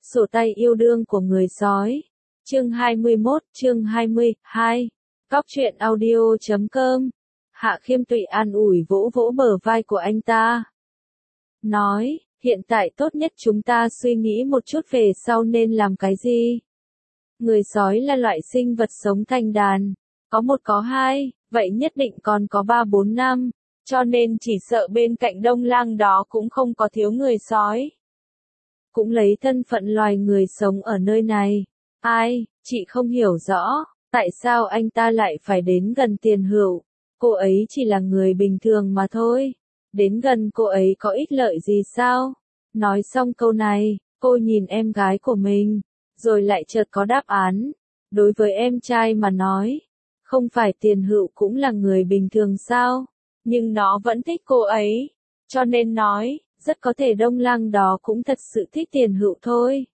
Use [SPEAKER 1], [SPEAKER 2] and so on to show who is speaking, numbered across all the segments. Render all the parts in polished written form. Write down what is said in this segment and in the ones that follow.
[SPEAKER 1] Sổ tay yêu đương của người sói. Chương 21, chương 22. Cóc truyện audio.com. Hạ Khiêm Tụy an ủi vỗ vỗ bờ vai của anh ta. Nói, hiện tại tốt nhất chúng ta suy nghĩ một chút về sau nên làm cái gì. Người sói là loại sinh vật sống thành đàn. Có một có hai, vậy nhất định còn có 3-4 năm. Cho nên chỉ sợ bên cạnh Đông Lang đó cũng không có thiếu người sói. Cũng lấy thân phận loài người sống ở nơi này. Ai, chị không hiểu rõ, tại sao anh ta lại phải đến gần Tiền Hữu. Cô ấy chỉ là người bình thường mà thôi. Đến gần cô ấy có ích lợi gì sao? Nói xong câu này, cô nhìn em gái của mình, rồi lại chợt có đáp án. Đối với em trai mà nói, không phải Tiền Hữu cũng là người bình thường sao? Nhưng nó vẫn thích cô ấy, cho nên nói, rất có thể Đông Lang đó cũng thật sự thích Tiền Hữu thôi.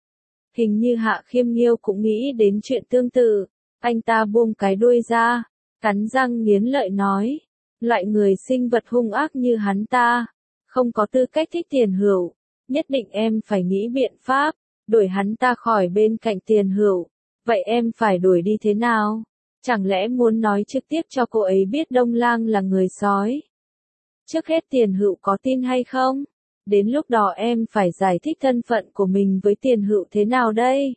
[SPEAKER 1] Hình như Hạ Khiêm Nghiêu cũng nghĩ đến chuyện tương tự, anh ta buông cái đuôi ra, cắn răng nghiến lợi nói, loại người sinh vật hung ác như hắn ta, không có tư cách thích Tiền Hữu, nhất định em phải nghĩ biện pháp, đuổi hắn ta khỏi bên cạnh Tiền Hữu, vậy em phải đuổi đi thế nào? Chẳng lẽ muốn nói trực tiếp cho cô ấy biết Đông Lang là người sói? Trước hết Tiền Hữu có tin hay không? Đến lúc đó em phải giải thích thân phận của mình với Tiền Hữu thế nào đây?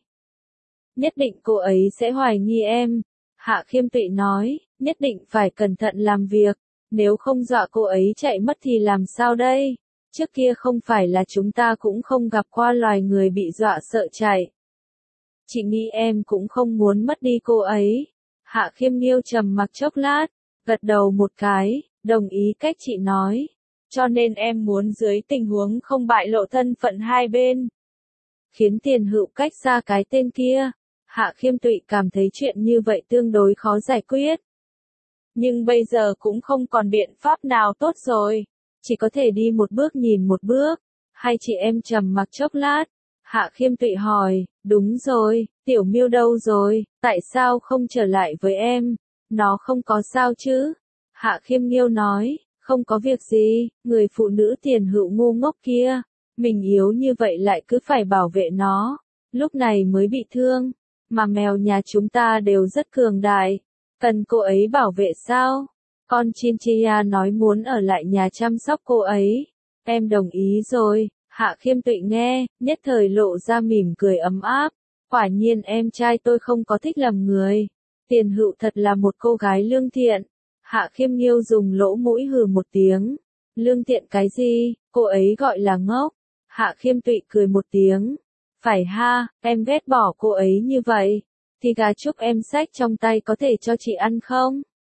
[SPEAKER 1] Nhất định cô ấy sẽ hoài nghi em. Hạ Khiêm Tụy nói, nhất định phải cẩn thận làm việc, nếu không dọa cô ấy chạy mất thì làm sao đây? Trước kia không phải là chúng ta cũng không gặp qua loài người bị dọa sợ chạy. Chị nghĩ em cũng không muốn mất đi cô ấy. Hạ Khiêm Nghiêu trầm mặc chốc lát, gật đầu một cái, đồng ý cách chị nói. Cho nên em muốn dưới tình huống không bại lộ thân phận hai bên. Khiến Tiền Hữu cách xa cái tên kia. Hạ Khiêm Tụy cảm thấy chuyện như vậy tương đối khó giải quyết. Nhưng bây giờ cũng không còn biện pháp nào tốt rồi. Chỉ có thể đi một bước nhìn một bước. Hai chị em trầm mặc chốc lát. Hạ Khiêm Tụy hỏi, đúng rồi, Tiểu Miêu đâu rồi, tại sao không trở lại với em? Nó không có sao chứ? Hạ Khiêm Nghiêu nói, không có việc gì, người phụ nữ Tiền Hữu ngu ngốc kia. Mình yếu như vậy lại cứ phải bảo vệ nó. Lúc này mới bị thương. Mà mèo nhà chúng ta đều rất cường đại. Cần cô ấy bảo vệ sao? Con Chinchilla nói muốn ở lại nhà chăm sóc cô ấy. Em đồng ý rồi. Hạ Khiêm Tụy nghe, nhất thời lộ ra mỉm cười ấm áp. Quả nhiên em trai tôi không có thích lầm người. Tiền Hữu thật là một cô gái lương thiện. Hạ Khiêm Nghiêu dùng lỗ mũi hừ một tiếng. Lương thiện cái gì, cô ấy gọi là ngốc. Hạ Khiêm Tụy cười một tiếng. Phải ha, em ghét bỏ cô ấy như vậy. Thì gà chúc em xách trong tay có thể cho chị ăn không?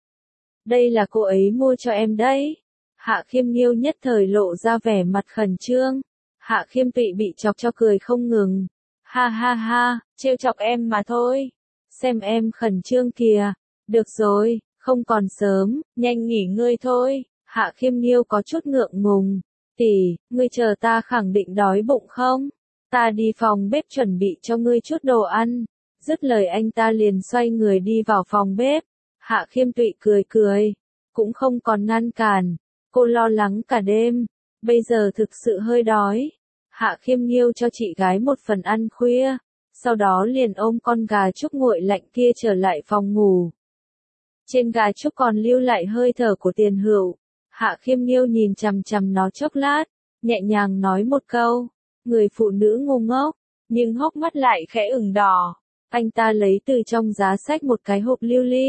[SPEAKER 1] Đây là cô ấy mua cho em đấy. Hạ Khiêm Nghiêu nhất thời lộ ra vẻ mặt khẩn trương. Hạ Khiêm Tụy bị chọc cho cười không ngừng. Ha ha ha, trêu chọc em mà thôi. Xem em khẩn trương kìa. Được rồi, không còn sớm, nhanh nghỉ ngơi thôi. Hạ Khiêm Nghiêu có chút ngượng ngùng. Tỷ, ngươi chờ ta khẳng định đói bụng không? Ta đi phòng bếp chuẩn bị cho ngươi chút đồ ăn. Dứt lời anh ta liền xoay người đi vào phòng bếp. Hạ Khiêm Tụy cười cười. Cũng không còn ngăn cản. Cô lo lắng cả đêm. Bây giờ thực sự hơi đói. Hạ Khiêm Nghiêu cho chị gái một phần ăn khuya. Sau đó liền ôm con gà trúc nguội lạnh kia trở lại phòng ngủ. Trên gà trúc còn lưu lại hơi thở của Tiền Hữu. Hạ Khiêm Nghiêu nhìn chằm chằm nó chốc lát. Nhẹ nhàng nói một câu. Người phụ nữ ngu ngốc. Nhưng hốc mắt lại khẽ ửng đỏ. Anh ta lấy từ trong giá sách một cái hộp lưu ly.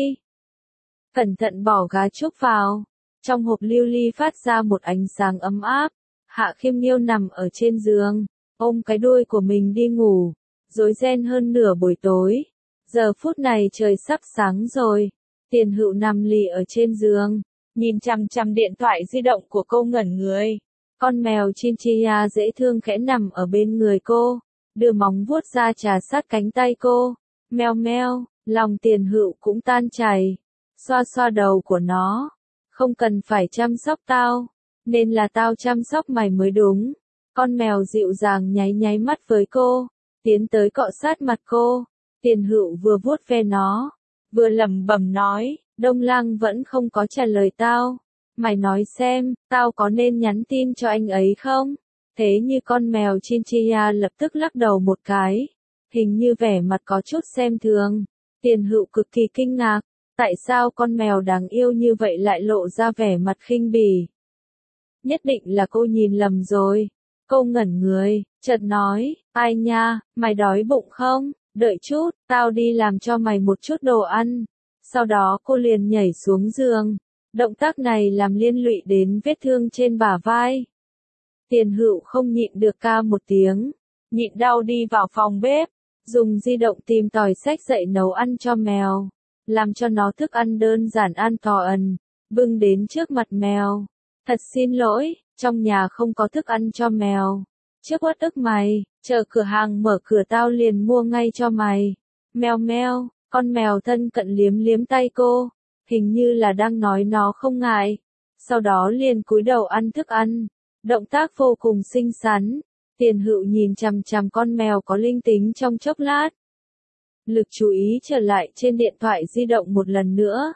[SPEAKER 1] Cẩn thận bỏ gà trúc vào. Trong hộp lưu ly phát ra một ánh sáng ấm áp. Hạ Khiêm Nghiêu nằm ở trên giường, ôm cái đuôi của mình đi ngủ, rối ren hơn nửa buổi tối. Giờ phút này trời sắp sáng rồi. Tiền Hữu nằm lì ở trên giường, nhìn chằm chằm điện thoại di động của cô ngẩn người. Con mèo Chinchilla dễ thương khẽ nằm ở bên người cô, đưa móng vuốt ra trà sát cánh tay cô. Meo meo, lòng Tiền Hữu cũng tan chảy. Xoa xoa đầu của nó. Không cần phải chăm sóc tao. Nên là tao chăm sóc mày mới đúng. Con mèo dịu dàng nháy nháy mắt với cô. Tiến tới cọ sát mặt cô. Tiền Hữu vừa vuốt ve nó. Vừa lẩm bẩm nói. Đông Lang vẫn không có trả lời tao. Mày nói xem, tao có nên nhắn tin cho anh ấy không? Thế như con mèo Chinchilla lập tức lắc đầu một cái, hình như vẻ mặt có chút xem thường. Tiền Hựu cực kỳ kinh ngạc, tại sao con mèo đáng yêu như vậy lại lộ ra vẻ mặt khinh bỉ. Nhất định là cô nhìn lầm rồi. Cô ngẩn người, chợt nói, ai nha, mày đói bụng không? Đợi chút, tao đi làm cho mày một chút đồ ăn. Sau đó cô liền nhảy xuống giường. Động tác này làm liên lụy đến vết thương trên bả vai. Tiền Hựu không nhịn được ca một tiếng, nhịn đau đi vào phòng bếp, dùng di động tìm tòi sách dậy nấu ăn cho mèo, làm cho nó thức ăn đơn giản an toàn, bưng đến trước mặt mèo. Thật xin lỗi, trong nhà không có thức ăn cho mèo. Trước uất ức mày, chờ cửa hàng mở cửa tao liền mua ngay cho mày. Mèo meo, con mèo thân cận liếm liếm tay cô, hình như là đang nói nó không ngại. Sau đó liền cúi đầu ăn thức ăn, động tác vô cùng xinh xắn. Tiền Hựu nhìn chằm chằm con mèo có linh tính trong chốc lát. Lực chú ý trở lại trên điện thoại di động một lần nữa.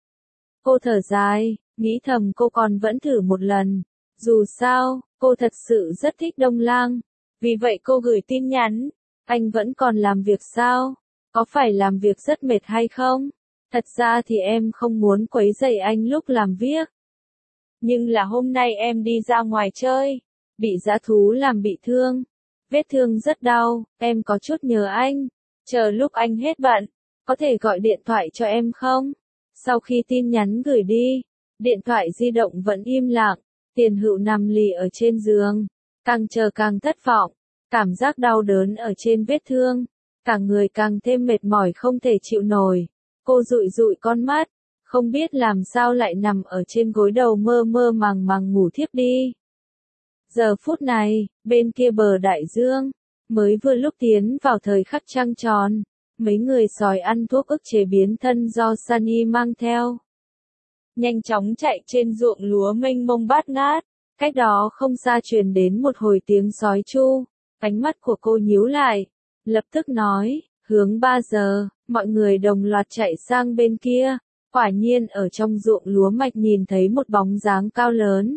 [SPEAKER 1] Cô thở dài, nghĩ thầm cô còn vẫn thử một lần. Dù sao, cô thật sự rất thích Đông Lang. Vì vậy cô gửi tin nhắn. Anh vẫn còn làm việc sao? Có phải làm việc rất mệt hay không? Thật ra thì em không muốn quấy rầy anh lúc làm việc. Nhưng là hôm nay em đi ra ngoài chơi, bị dã thú làm bị thương. Vết thương rất đau, em có chút nhớ anh. Chờ lúc anh hết bận, có thể gọi điện thoại cho em không? Sau khi tin nhắn gửi đi, điện thoại di động vẫn im lặng. Tiền Hựu nằm lì ở trên giường, càng chờ càng thất vọng, cảm giác đau đớn ở trên vết thương, cả người càng thêm mệt mỏi không thể chịu nổi. Cô dụi dụi con mắt, không biết làm sao lại nằm ở trên gối đầu mơ mơ màng màng ngủ thiếp đi. Giờ phút này, bên kia bờ đại dương, mới vừa lúc tiến vào thời khắc trăng tròn, mấy người sói ăn thuốc ức chế biến thân do Sunny mang theo. Nhanh chóng chạy trên ruộng lúa mênh mông bát ngát, cách đó không xa truyền đến một hồi tiếng sói tru. Ánh mắt của cô nhíu lại, lập tức nói, hướng 3 giờ, mọi người đồng loạt chạy sang bên kia. Quả nhiên ở trong ruộng lúa mạch nhìn thấy một bóng dáng cao lớn.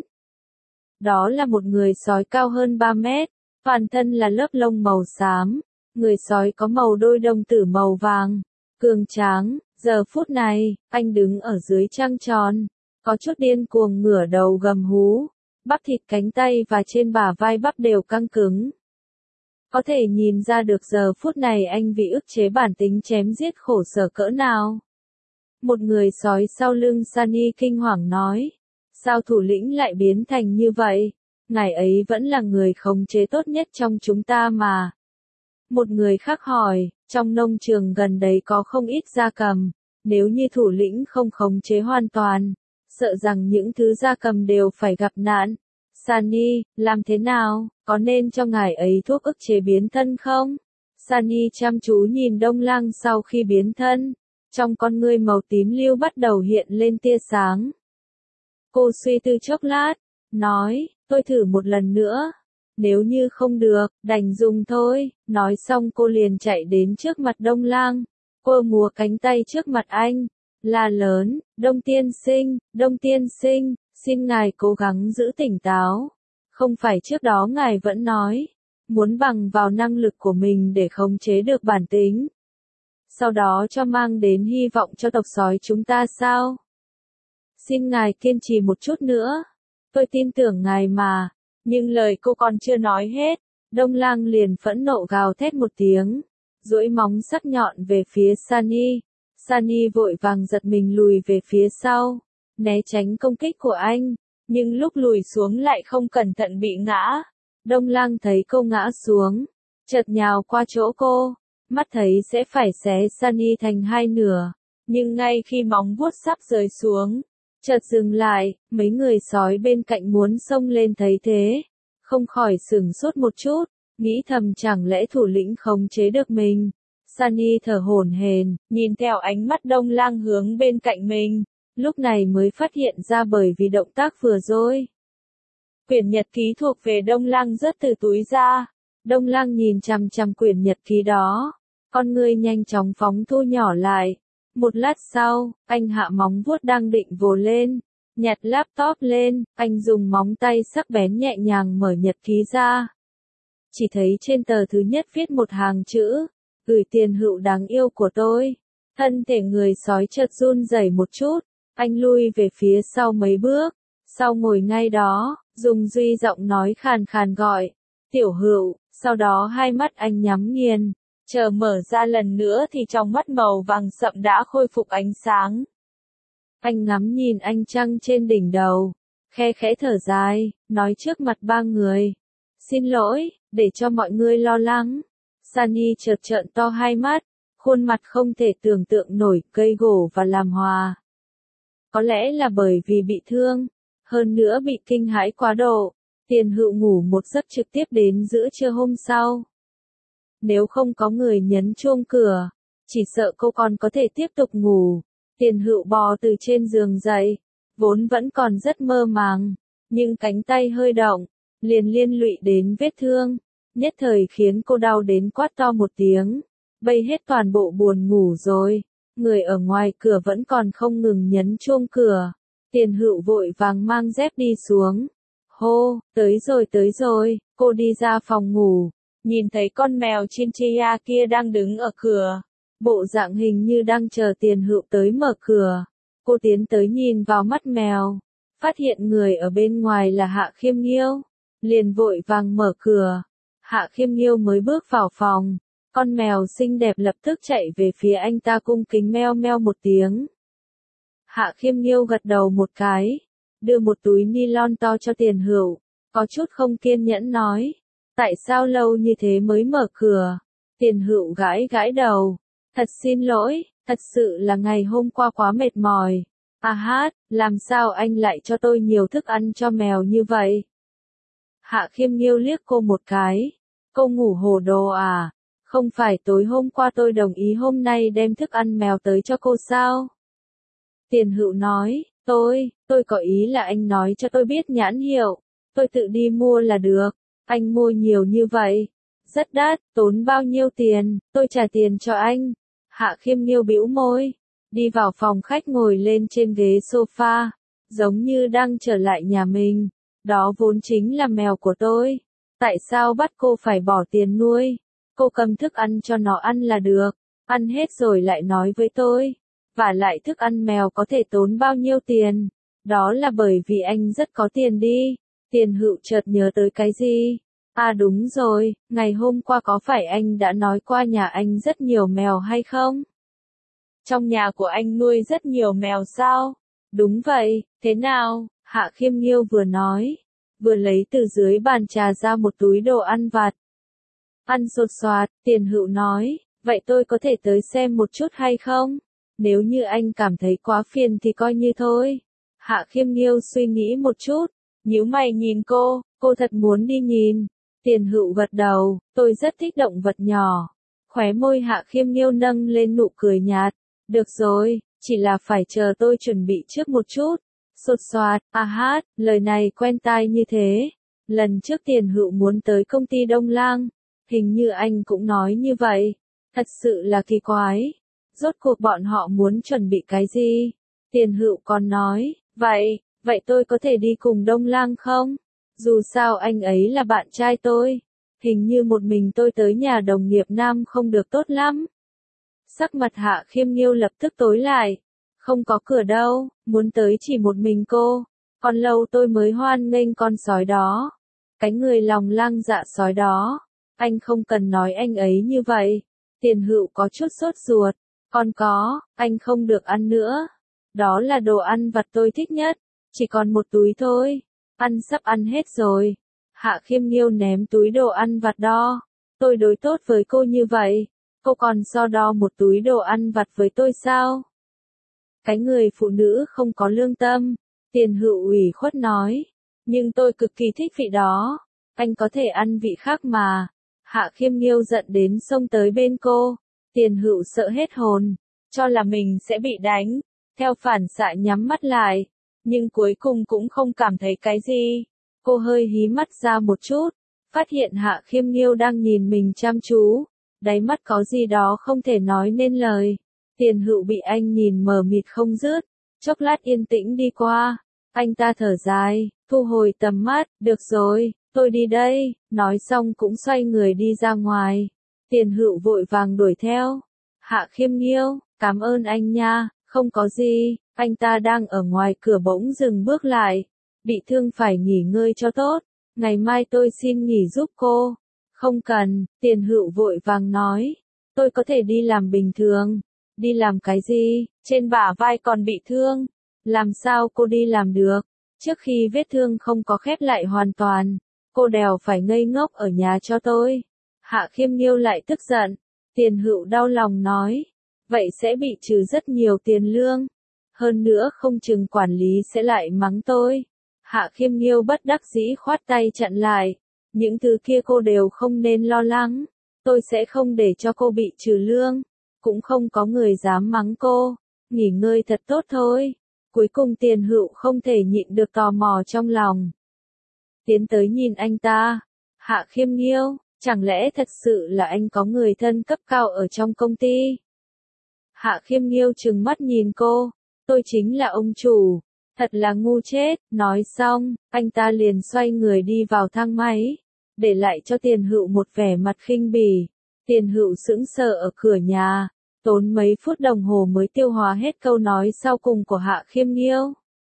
[SPEAKER 1] Đó là một người sói cao hơn 3 mét, toàn thân là lớp lông màu xám, người sói có màu đôi đồng tử màu vàng, cường tráng. Giờ phút này, anh đứng ở dưới trăng tròn, có chút điên cuồng ngửa đầu gầm hú, bắp thịt cánh tay và trên bả vai bắp đều căng cứng. Có thể nhìn ra được giờ phút này anh vì ức chế bản tính chém giết khổ sở cỡ nào. Một người sói sau lưng Sunny kinh hoàng nói, sao thủ lĩnh lại biến thành như vậy? Ngài ấy vẫn là người khống chế tốt nhất trong chúng ta mà. Một người khác hỏi, trong nông trường gần đấy có không ít gia cầm, nếu như thủ lĩnh không khống chế hoàn toàn, sợ rằng những thứ gia cầm đều phải gặp nạn. Sunny, làm thế nào, có nên cho ngài ấy thuốc ức chế biến thân không? Sunny chăm chú nhìn Đông Lang sau khi biến thân, trong con ngươi màu tím lưu bắt đầu hiện lên tia sáng. Cô suy tư chốc lát, nói, tôi thử một lần nữa. Nếu như không được, đành dùng thôi. Nói xong cô liền chạy đến trước mặt Đông Lang. Cô múa cánh tay trước mặt anh, la lớn, Đông Tiên Sinh, xin ngài cố gắng giữ tỉnh táo. Không phải trước đó ngài vẫn nói, muốn bằng vào năng lực của mình để khống chế được bản tính. Sau đó cho mang đến hy vọng cho tộc sói chúng ta sao? Xin ngài kiên trì một chút nữa. Tôi tin tưởng ngài mà. Nhưng lời cô còn chưa nói hết, Đông Lang liền phẫn nộ gào thét một tiếng, duỗi móng sắc nhọn về phía Sunny. Sunny vội vàng giật mình lùi về phía sau, né tránh công kích của anh, nhưng lúc lùi xuống lại không cẩn thận bị ngã. Đông Lang thấy cô ngã xuống, chợt nhào qua chỗ cô, mắt thấy sẽ phải xé Sunny thành hai nửa, nhưng ngay khi móng vuốt sắp rơi xuống, chợt dừng lại. Mấy người sói bên cạnh muốn xông lên thấy thế, không khỏi sửng sốt một chút, nghĩ thầm chẳng lẽ thủ lĩnh khống chế được mình. Sunny thở hổn hển, nhìn theo ánh mắt Đông Lang hướng bên cạnh mình, lúc này mới phát hiện ra bởi vì động tác vừa rồi. Quyển nhật ký thuộc về Đông Lang rớt từ túi ra. Đông Lang nhìn chằm chằm quyển nhật ký đó, con ngươi nhanh chóng phóng thu nhỏ lại. Một lát sau, anh hạ móng vuốt đang định vồ lên, Nhặt laptop lên, anh dùng móng tay sắc bén nhẹ nhàng mở nhật ký ra. Chỉ thấy trên tờ thứ nhất viết một hàng chữ, gửi Tiền Hữu đáng yêu của tôi. Thân thể người sói chợt run rẩy một chút, anh lui về phía sau mấy bước, sau ngồi ngay đó, dùng duy giọng nói khàn khàn gọi, Tiểu Hữu, sau đó hai mắt anh nhắm nghiền, chờ mở ra lần nữa thì trong mắt màu vàng sậm đã khôi phục ánh sáng. Anh ngắm nhìn ánh trăng trên đỉnh đầu, khe khẽ thở dài, nói trước mặt ba người. Xin lỗi, để cho mọi người lo lắng. Sunny chợt trợn to hai mắt, khuôn mặt không thể tưởng tượng nổi, cây gỗ và làm hòa. Có lẽ là bởi vì bị thương, hơn nữa bị kinh hãi quá độ, Tiền Hữu ngủ một giấc trực tiếp đến giữa trưa hôm sau. Nếu không có người nhấn chuông cửa, chỉ sợ cô còn có thể tiếp tục ngủ. Tiền Hữu bò từ trên giường dậy, vốn vẫn còn rất mơ màng, nhưng cánh tay hơi động, liền liên lụy đến vết thương, nhất thời khiến cô đau đến quát to một tiếng. Bây hết toàn bộ buồn ngủ rồi, người ở ngoài cửa vẫn còn không ngừng nhấn chuông cửa. Tiền Hữu vội vàng mang dép đi xuống. Hô, tới rồi, cô đi ra phòng ngủ, nhìn thấy con mèo Chinchilla kia đang đứng ở cửa. Bộ dạng hình như đang chờ Tiền Hữu tới mở cửa. Cô tiến tới nhìn vào mắt mèo, phát hiện người ở bên ngoài là Hạ Khiêm Nghiêu, liền vội vàng mở cửa. Hạ Khiêm Nghiêu mới bước vào phòng, con mèo xinh đẹp lập tức chạy về phía anh ta cung kính meo meo một tiếng. Hạ Khiêm Nghiêu gật đầu một cái, đưa một túi ni lon to cho Tiền Hữu, có chút không kiên nhẫn nói, tại sao lâu như thế mới mở cửa? Tiền Hữu gãi gãi đầu, thật xin lỗi, thật sự là ngày hôm qua quá mệt mỏi. À hát, làm sao anh lại cho tôi nhiều thức ăn cho mèo như vậy? Hạ Khiêm Nghiêu liếc cô một cái, cô ngủ hồ đồ à? Không phải tối hôm qua tôi đồng ý hôm nay đem thức ăn mèo tới cho cô sao? Tiền Hữu nói, tôi có ý là anh nói cho tôi biết nhãn hiệu, tôi tự đi mua là được. Anh mua nhiều như vậy, rất đắt, tốn bao nhiêu tiền, tôi trả tiền cho anh. Hạ Khiêm Nghiêu bĩu môi, đi vào phòng khách ngồi lên trên ghế sofa, giống như đang trở lại nhà mình. Đó vốn chính là mèo của tôi, tại sao bắt cô phải bỏ tiền nuôi? Cô cầm thức ăn cho nó ăn là được, ăn hết rồi lại nói với tôi. Và lại thức ăn mèo có thể tốn bao nhiêu tiền? Đó là bởi vì anh rất có tiền đi. Tiền Hữu chợt nhớ tới cái gì? À đúng rồi, ngày hôm qua có phải anh đã nói qua nhà anh rất nhiều mèo hay không? Trong nhà của anh nuôi rất nhiều mèo sao? Đúng vậy, thế nào? Hạ Khiêm Nghiêu vừa nói, vừa lấy từ dưới bàn trà ra một túi đồ ăn vặt. Ăn sột soạt, Tiền Hữu nói, vậy tôi có thể tới xem một chút hay không? Nếu như anh cảm thấy quá phiền thì coi như thôi. Hạ Khiêm Nghiêu suy nghĩ một chút, nhíu mày nhìn cô thật muốn đi nhìn. Tiền Hữu gật đầu, tôi rất thích động vật nhỏ. Khóe môi Hạ Khiêm Nghiêu nâng lên nụ cười nhạt. Được rồi, chỉ là phải chờ tôi chuẩn bị trước một chút. Sột soạt, à hát, lời này quen tai như thế. Lần trước Tiền Hữu muốn tới công ty Đông Lang, hình như anh cũng nói như vậy. Thật sự là kỳ quái. Rốt cuộc bọn họ muốn chuẩn bị cái gì? Tiền Hữu còn nói, vậy tôi có thể đi cùng Đông Lang không? Dù sao anh ấy là bạn trai tôi. Hình như một mình tôi tới nhà đồng nghiệp nam không được tốt lắm. Sắc mặt Hạ Khiêm Nghiêu lập tức tối lại. Không có cửa đâu, muốn tới chỉ một mình cô. Còn lâu tôi mới hoan nghênh con sói đó. Cái người lòng lang dạ sói đó. Anh không cần nói anh ấy như vậy. Tiền Hữu có chút sốt ruột. Còn có, anh không được ăn nữa. Đó là đồ ăn vặt tôi thích nhất. Chỉ còn một túi thôi. Ăn sắp ăn hết rồi. Hạ Khiêm Nghiêu ném túi đồ ăn vặt đó. Tôi đối tốt với cô như vậy. Cô còn so đo một túi đồ ăn vặt với tôi sao? Cái người phụ nữ không có lương tâm. Tiền Hữu ủy khuất nói. Nhưng tôi cực kỳ thích vị đó. Anh có thể ăn vị khác mà. Hạ Khiêm Nghiêu giận đến xông tới bên cô. Tiền Hữu sợ hết hồn. Cho là mình sẽ bị đánh. Theo phản xạ nhắm mắt lại. Nhưng cuối cùng cũng không cảm thấy cái gì. Cô hơi hí mắt ra một chút. Phát hiện Hạ Khiêm Nghiêu đang nhìn mình chăm chú. Đáy mắt có gì đó không thể nói nên lời. Tiền Hữu bị anh nhìn mờ mịt không dứt. Chốc lát yên tĩnh đi qua. Anh ta thở dài, thu hồi tầm mắt, được rồi, tôi đi đây, nói xong cũng xoay người đi ra ngoài. Tiền Hựu vội vàng đuổi theo. Hạ Khiêm Nghiêu, cảm ơn anh nha, không có gì, anh ta đang ở ngoài cửa bỗng dừng bước lại. Bị thương phải nghỉ ngơi cho tốt, ngày mai tôi xin nghỉ giúp cô. Không cần, Tiền Hựu vội vàng nói, tôi có thể đi làm bình thường. Đi làm cái gì, trên bả vai còn bị thương. Làm sao cô đi làm được? Trước khi vết thương không có khép lại hoàn toàn, cô đều phải ngây ngốc ở nhà cho tôi. Hạ Khiêm Nghiêu lại tức giận. Tiền Hựu đau lòng nói, vậy sẽ bị trừ rất nhiều tiền lương. Hơn nữa không chừng quản lý sẽ lại mắng tôi. Hạ Khiêm Nghiêu bất đắc dĩ khoát tay chặn lại. Những thứ kia cô đều không nên lo lắng. Tôi sẽ không để cho cô bị trừ lương. Cũng không có người dám mắng cô. Nghỉ ngơi thật tốt thôi. Cuối cùng Tiền Hựu không thể nhịn được tò mò trong lòng. Tiến tới nhìn anh ta. Hạ Khiêm Nghiêu, chẳng lẽ thật sự là anh có người thân cấp cao ở trong công ty? Hạ Khiêm Nghiêu trừng mắt nhìn cô. Tôi chính là ông chủ. Thật là ngu chết. Nói xong, anh ta liền xoay người đi vào thang máy. Để lại cho Tiền Hựu một vẻ mặt khinh bỉ. Tiền Hựu sững sờ ở cửa nhà. Tốn mấy phút đồng hồ mới tiêu hóa hết câu nói sau cùng của Hạ Khiêm Nghiêu.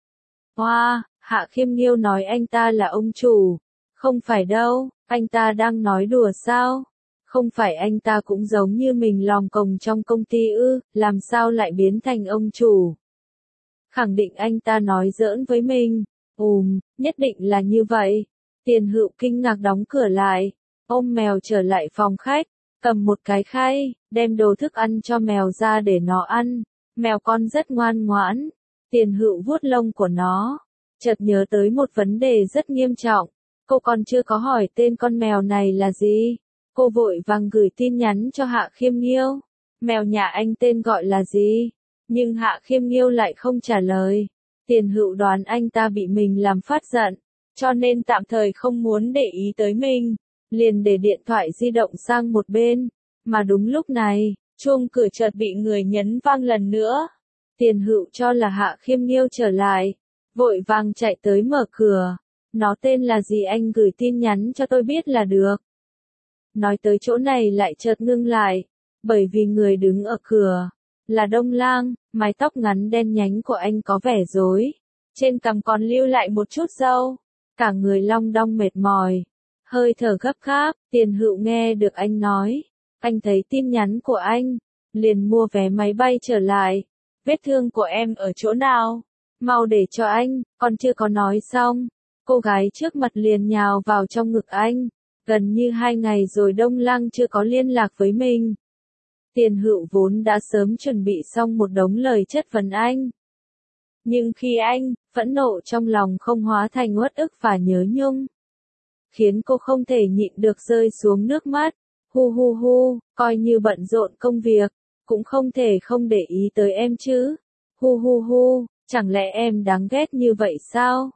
[SPEAKER 1] Hoa, Hạ Khiêm Nghiêu nói anh ta là ông chủ. Không phải đâu, anh ta đang nói đùa sao? Không phải anh ta cũng giống như mình lòm còng trong công ty ư, làm sao lại biến thành ông chủ? Khẳng định anh ta nói giỡn với mình. Nhất định là như vậy. Tiền Hựu kinh ngạc đóng cửa lại, ôm mèo trở lại phòng khách, cầm một cái khay, đem đồ thức ăn cho mèo ra để nó ăn. Mèo con rất ngoan ngoãn. Tiền Hựu vuốt lông của nó, chợt nhớ tới một vấn đề rất nghiêm trọng. Cô còn chưa có hỏi tên con mèo này là gì. Cô vội vàng gửi tin nhắn cho Hạ Khiêm Nghiêu. Mèo nhà anh tên gọi là gì? Nhưng Hạ Khiêm Nghiêu lại không trả lời. Tiền Hựu đoán anh ta bị mình làm phát giận, cho nên tạm thời không muốn để ý tới mình. Liền để điện thoại di động sang một bên. Mà đúng lúc này, chuông cửa chợt bị người nhấn vang lần nữa. Tiền Hựu cho là Hạ Khiêm Nghiêu trở lại. Vội vàng chạy tới mở cửa. Nó tên là gì anh gửi tin nhắn cho tôi biết là được. Nói tới chỗ này lại chợt ngưng lại. Bởi vì người đứng ở cửa là Đông Lang, mái tóc ngắn đen nhánh của anh có vẻ rối. Trên cằm còn lưu lại một chút râu. Cả người long đong mệt mỏi. Hơi thở gấp gáp. Tiền Hựu nghe được anh nói. Anh thấy tin nhắn của anh. Liền mua vé máy bay trở lại. Vết thương của em ở chỗ nào? Mau để cho anh, còn chưa có nói xong. Cô gái trước mặt liền nhào vào trong ngực anh. Gần như 2 ngày rồi Đông Lang chưa có liên lạc với mình. Tiền Hựu vốn đã sớm chuẩn bị xong một đống lời chất vấn anh. Nhưng khi anh, phẫn nộ trong lòng không hóa thành uất ức và nhớ nhung. Khiến cô không thể nhịn được rơi xuống nước mắt. Hu, coi như bận rộn công việc, cũng không thể không để ý tới em chứ. Hu, chẳng lẽ em đáng ghét như vậy sao?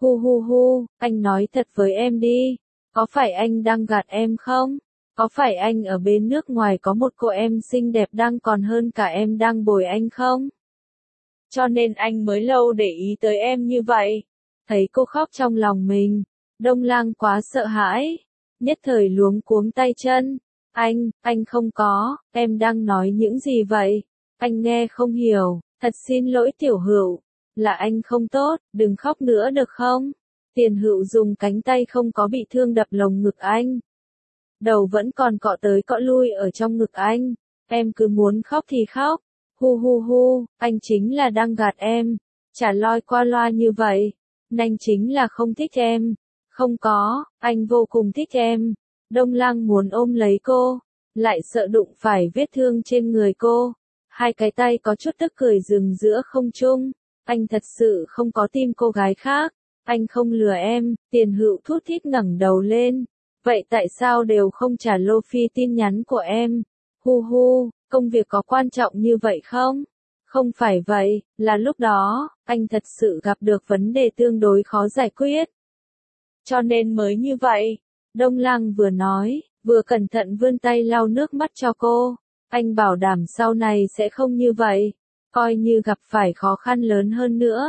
[SPEAKER 1] Hu, anh nói thật với em đi. Có phải anh đang gạt em không? Có phải anh ở bên nước ngoài có một cô em xinh đẹp đang còn hơn cả em đang bồi anh không? Cho nên anh mới lâu để ý tới em như vậy. Thấy cô khóc trong lòng mình, Đông Lang quá sợ hãi. Nhất thời luống cuống tay chân. Anh không có, em đang nói những gì vậy? Anh nghe không hiểu, thật xin lỗi Tiểu Hựu. Là anh không tốt, đừng khóc nữa được không? Tiền Hựu dùng cánh tay không có bị thương đập lồng ngực anh. Đầu vẫn còn cọ tới cọ lui ở trong ngực anh. Em cứ muốn khóc thì khóc. Hu, anh chính là đang gạt em. Chả loi qua loa như vậy. Anh chính là không thích em. Không có, anh vô cùng thích em. Đông Lang muốn ôm lấy cô, lại sợ đụng phải vết thương trên người cô. Hai cái tay có chút tức cười dừng giữa không trung. Anh thật sự không có tim cô gái khác. Anh không lừa em. Tiền Hựu thút thít ngẩng đầu lên. Vậy tại sao đều không trả Lô Phi tin nhắn của em? Hu, công việc có quan trọng như vậy không? Không phải vậy, là lúc đó, anh thật sự gặp được vấn đề tương đối khó giải quyết. Cho nên mới như vậy. Đông Lang vừa nói, vừa cẩn thận vươn tay lau nước mắt cho cô. Anh bảo đảm sau này sẽ không như vậy. Coi như gặp phải khó khăn lớn hơn nữa.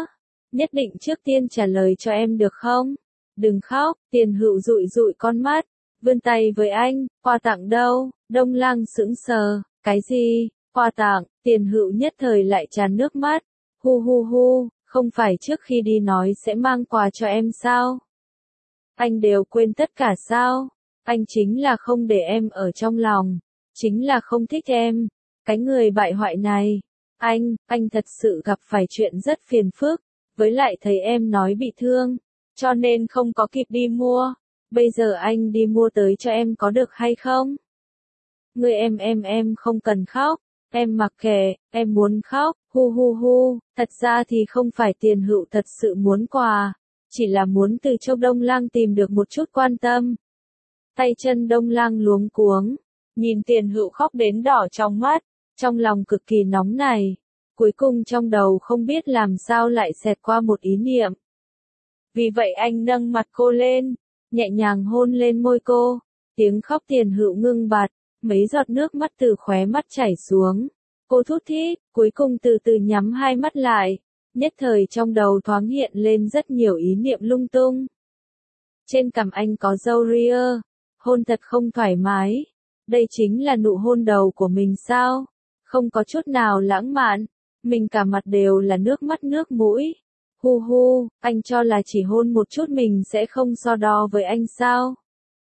[SPEAKER 1] Nhất định trước tiên trả lời cho em được không? Đừng khóc, Tiền Hựu dụi dụi con mắt, vươn tay với anh, quà tặng đâu? Đông Lăng sững sờ, cái gì? Quà tặng, Tiền Hựu nhất thời lại tràn nước mắt. Hu hu hu, không phải trước khi đi nói sẽ mang quà cho em sao? Anh đều quên tất cả sao? Anh chính là không để em ở trong lòng, chính là không thích em. Cái người bại hoại này, anh thật sự gặp phải chuyện rất phiền phức, với lại thấy em nói bị thương, cho nên không có kịp đi mua. Bây giờ anh đi mua tới cho em có được hay không? Người em không cần khóc, em mặc kệ, em muốn khóc, hu hu hu, thật ra thì không phải Tiền Hựu thật sự muốn quà, chỉ là muốn từ Châu Đông Lang tìm được một chút quan tâm. Tay chân Đông Lang luống cuống, nhìn Tiền Hựu khóc đến đỏ trong mắt, trong lòng cực kỳ nóng này, cuối cùng trong đầu không biết làm sao lại xẹt qua một ý niệm. Vì vậy anh nâng mặt cô lên, nhẹ nhàng hôn lên môi cô, tiếng khóc Tiền Hựu ngưng bặt, mấy giọt nước mắt từ khóe mắt chảy xuống. Cô thút thít, cuối cùng từ từ nhắm hai mắt lại, nhất thời trong đầu thoáng hiện lên rất nhiều ý niệm lung tung. Trên cằm anh có râu ria, hôn thật không thoải mái. Đây chính là nụ hôn đầu của mình sao? Không có chút nào lãng mạn, mình cả mặt đều là nước mắt nước mũi. Hu hu, anh cho là chỉ hôn một chút mình sẽ không so đo với anh sao?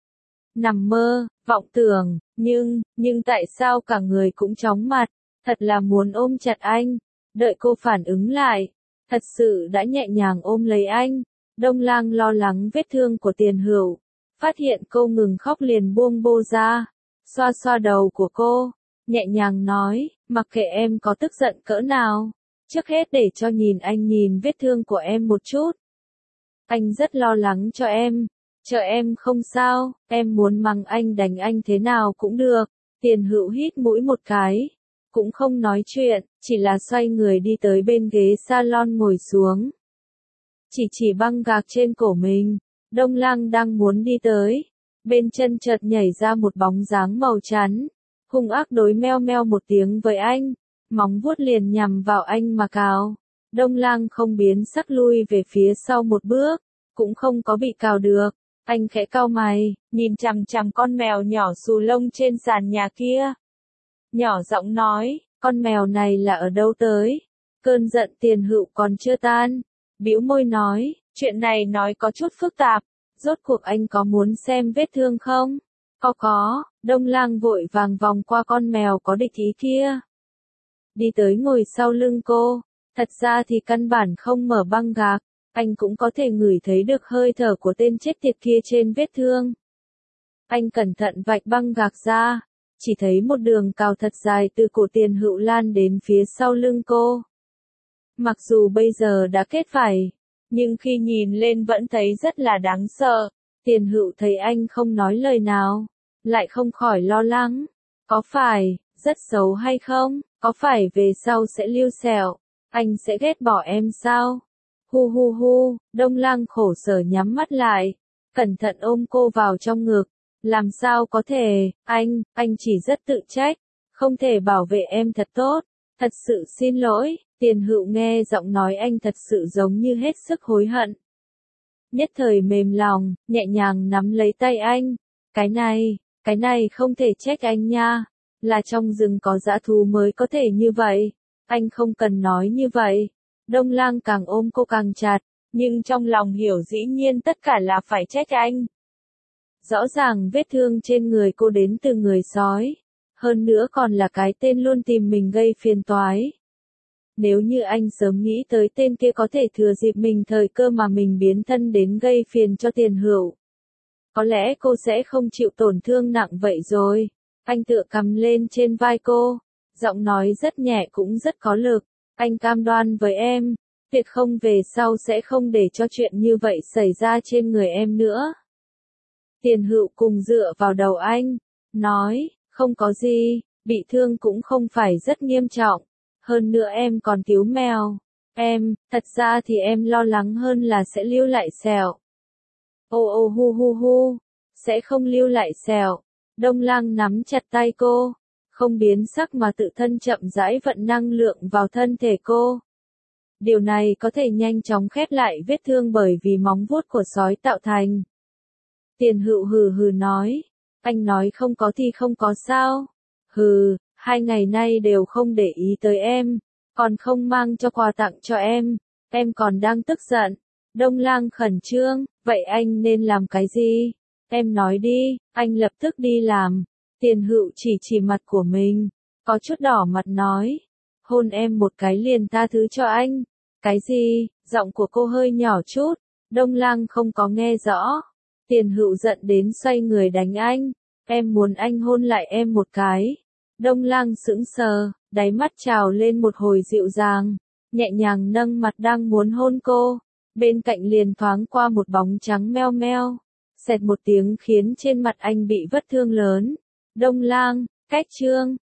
[SPEAKER 1] Nằm mơ, vọng tưởng, nhưng tại sao cả người cũng chóng mặt, thật là muốn ôm chặt anh. Đợi cô phản ứng lại, thật sự đã nhẹ nhàng ôm lấy anh. Đông Lang lo lắng vết thương của Tiền Hựu, phát hiện cô ngừng khóc liền buông bô ra, xoa xoa đầu của cô, nhẹ nhàng nói, mặc kệ em có tức giận cỡ nào, trước hết để cho nhìn anh nhìn vết thương của em một chút. Anh rất lo lắng cho em, chờ em không sao, em muốn mắng anh đánh anh thế nào cũng được. Tiền Hựu hít mũi một cái, cũng không nói chuyện, chỉ là xoay người đi tới bên ghế salon ngồi xuống. Chỉ băng gạc trên cổ mình, Đông Lang đang muốn đi tới, bên chân chợt nhảy ra một bóng dáng màu trắng, hung ác đối meo meo một tiếng với anh, móng vuốt liền nhằm vào anh mà cào. Đông Lang không biến sắc lui về phía sau một bước, cũng không có bị cào được. Anh khẽ cau mày, nhìn chằm chằm con mèo nhỏ xù lông trên sàn nhà kia. Nhỏ giọng nói, con mèo này là ở đâu tới? Cơn giận Tiền Hựu còn chưa tan, bĩu môi nói, chuyện này nói có chút phức tạp, rốt cuộc anh có muốn xem vết thương không? Có, Đông Lang vội vàng vòng qua con mèo có địch ý kia. Đi tới ngồi sau lưng cô, thật ra thì căn bản không mở băng gạc, anh cũng có thể ngửi thấy được hơi thở của tên chết tiệt kia trên vết thương. Anh cẩn thận vạch băng gạc ra, chỉ thấy một đường cào thật dài từ cổ Tiền Hựu lan đến phía sau lưng cô. Mặc dù bây giờ đã kết vảy, nhưng khi nhìn lên vẫn thấy rất là đáng sợ. Tiền Hựu thấy anh không nói lời nào, lại không khỏi lo lắng. Có phải, rất xấu hay không? Có phải về sau sẽ lưu sẹo? Anh sẽ ghét bỏ em sao? Hu hu hu, Đông Lang khổ sở nhắm mắt lại, cẩn thận ôm cô vào trong ngực. Làm sao có thể, anh chỉ rất tự trách, không thể bảo vệ em thật tốt. Thật sự xin lỗi. Tiền Hựu nghe giọng nói anh thật sự giống như hết sức hối hận. Nhất thời mềm lòng, nhẹ nhàng nắm lấy tay anh. Cái này không thể trách anh nha. Là trong rừng có dã thú mới có thể như vậy. Anh không cần nói như vậy. Đông Lang càng ôm cô càng chặt, nhưng trong lòng hiểu dĩ nhiên tất cả là phải trách anh. Rõ ràng vết thương trên người cô đến từ người sói. Hơn nữa còn là cái tên luôn tìm mình gây phiền toái. Nếu như anh sớm nghĩ tới tên kia có thể thừa dịp mình thời cơ mà mình biến thân đến gây phiền cho Tiền Hựu, có lẽ cô sẽ không chịu tổn thương nặng vậy rồi. Anh tựa cầm lên trên vai cô, giọng nói rất nhẹ cũng rất có lực. Anh cam đoan với em, tuyệt không về sau sẽ không để cho chuyện như vậy xảy ra trên người em nữa. Tiền Hựu cùng dựa vào đầu anh, nói, không có gì, bị thương cũng không phải rất nghiêm trọng. Hơn nữa em còn cứu mèo. Thật ra thì em lo lắng hơn là sẽ lưu lại sẹo. Ô hu hu hu, sẽ không lưu lại sẹo. Đông Lang nắm chặt tay cô, không biến sắc mà tự thân chậm rãi vận năng lượng vào thân thể cô. Điều này có thể nhanh chóng khép lại vết thương bởi vì móng vuốt của sói tạo thành. Tiền Hựu hừ hừ nói, anh nói không có thì không có sao. Hừ, 2 ngày nay đều không để ý tới em, còn không mang cho quà tặng cho em còn đang tức giận. Đông Lang khẩn trương, vậy anh nên làm cái gì? Em nói đi, anh lập tức đi làm. Tiền Hựu chỉ mặt của mình, có chút đỏ mặt nói, hôn em một cái liền tha thứ cho anh. Cái gì? Giọng của cô hơi nhỏ chút, Đông Lang không có nghe rõ. Tiền Hựu giận đến xoay người đánh anh, em muốn anh hôn lại em một cái. Đông Lang sững sờ, đáy mắt trào lên một hồi dịu dàng, nhẹ nhàng nâng mặt đang muốn hôn cô. Bên cạnh liền thoáng qua một bóng trắng meo meo, xẹt một tiếng khiến trên mặt anh bị vết thương lớn. Đông Lang, cách chương.